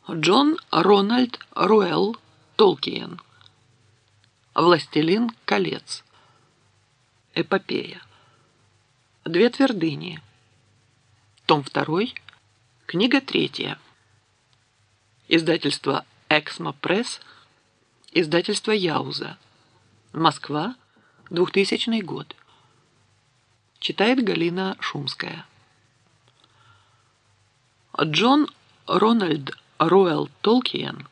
Джон Рональд Руэлл Толкиен. «Властелин колец». Эпопея. Две твердыни. Том 2. Книга 3. Издательство «Эксмо Пресс». Издательство «Яуза». Москва, 2000 год. Читает Галина Шумская. Джон Рональд Руэлл Толкиен,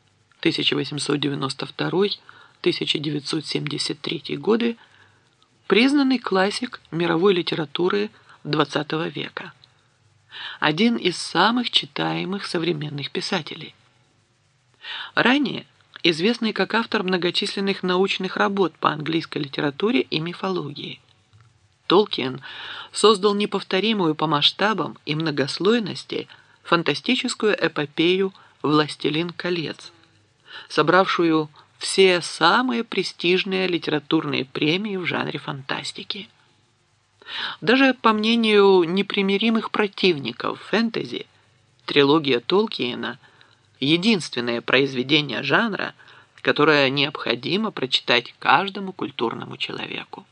1892-1973 годы, признанный классик мировой литературы XX века. Один из самых читаемых современных писателей. Ранее известный как автор многочисленных научных работ по английской литературе и мифологии. Толкиен создал неповторимую по масштабам и многослойности фантастическую эпопею «Властелин колец», собравшую все самые престижные литературные премии в жанре фантастики. Даже по мнению непримиримых противников фэнтези, трилогия Толкиена – единственное произведение жанра, которое необходимо прочитать каждому культурному человеку.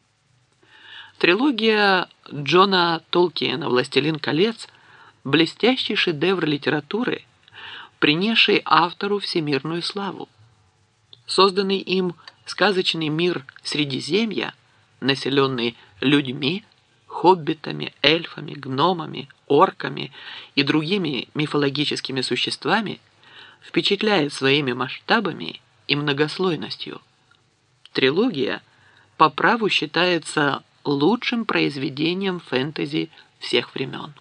Трилогия Джона Толкиена «Властелин колец» – блестящий шедевр литературы, принесший автору всемирную славу. Созданный им сказочный мир Средиземья, населенный людьми, хоббитами, эльфами, гномами, орками и другими мифологическими существами, впечатляет своими масштабами и многослойностью. Трилогия по праву считается лучшим произведением фэнтези всех времен.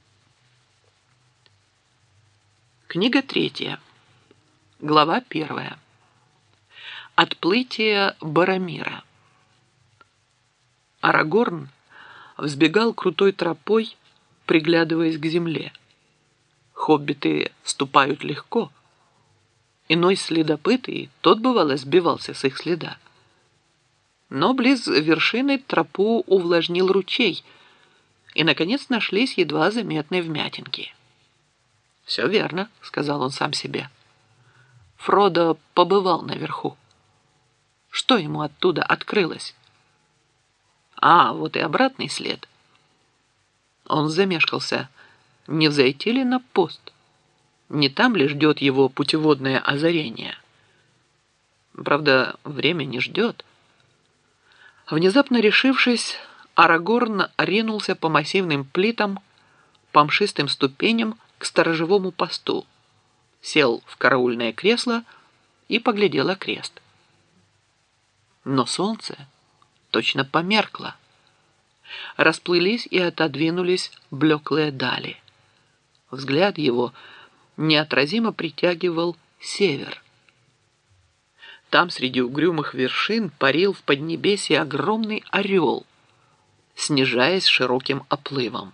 Книга 3. Глава 1. Отплытие Боромира. Арагорн взбегал крутой тропой, приглядываясь к земле. Хоббиты ступают легко. Иной следопыт, и тот, бывало, сбивался с их следа. Но близ вершины тропу увлажнил ручей, и, наконец, нашлись едва заметные вмятинки. «Все верно», — сказал он сам себе. Фродо побывал наверху. Что ему оттуда открылось? А, вот и обратный след. Он замешкался. Не взойти ли на пост? Не там ли ждет его путеводное озарение? Правда, время не ждет. Внезапно решившись, Арагорн ринулся по массивным плитам, по мшистым ступеням к сторожевому посту, сел в караульное кресло и поглядел окрест. Но солнце точно померкло. Расплылись и отодвинулись блеклые дали. Взгляд его неотразимо притягивал север. Там среди угрюмых вершин парил в поднебесье огромный орел, снижаясь широким оплывом.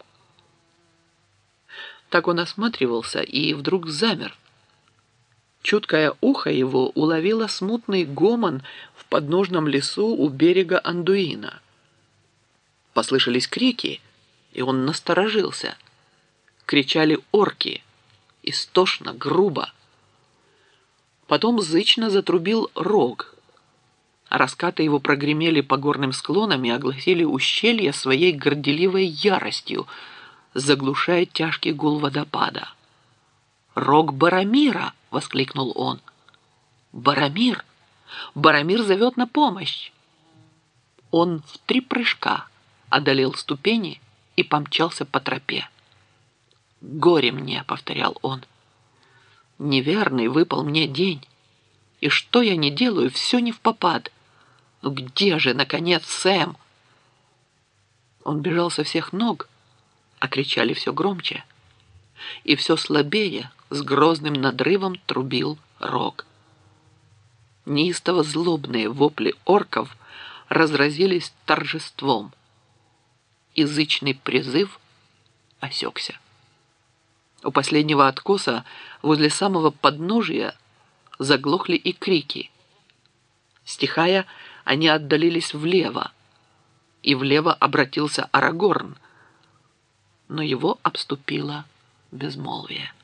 Так он осматривался и вдруг замер. Чуткое ухо его уловило смутный гомон в подножном лесу у берега Андуина. Послышались крики, и он насторожился. Кричали орки, истошно, грубо. Потом зычно затрубил рог. Раскаты его прогремели по горным склонам и огласили ущелье своей горделивой яростью, заглушая тяжкий гул водопада. «Рог Боромира!» — воскликнул он. «Боромир! Боромир зовет на помощь!» Он в 3 прыжка одолел ступени и помчался по тропе. «Горе мне!» — повторял он. «Неверный выпал мне день, и что я не делаю, все не впопад. Ну где же, наконец, Сэм?» Он бежал со всех ног, а кричали все громче, и все слабее с грозным надрывом трубил рог. Неистово злобные вопли орков разразились торжеством. Язычный призыв осекся. У последнего откоса возле самого подножия заглохли и крики. Стихая, они отдалились влево, и влево обратился Арагорн, но его обступило безмолвие.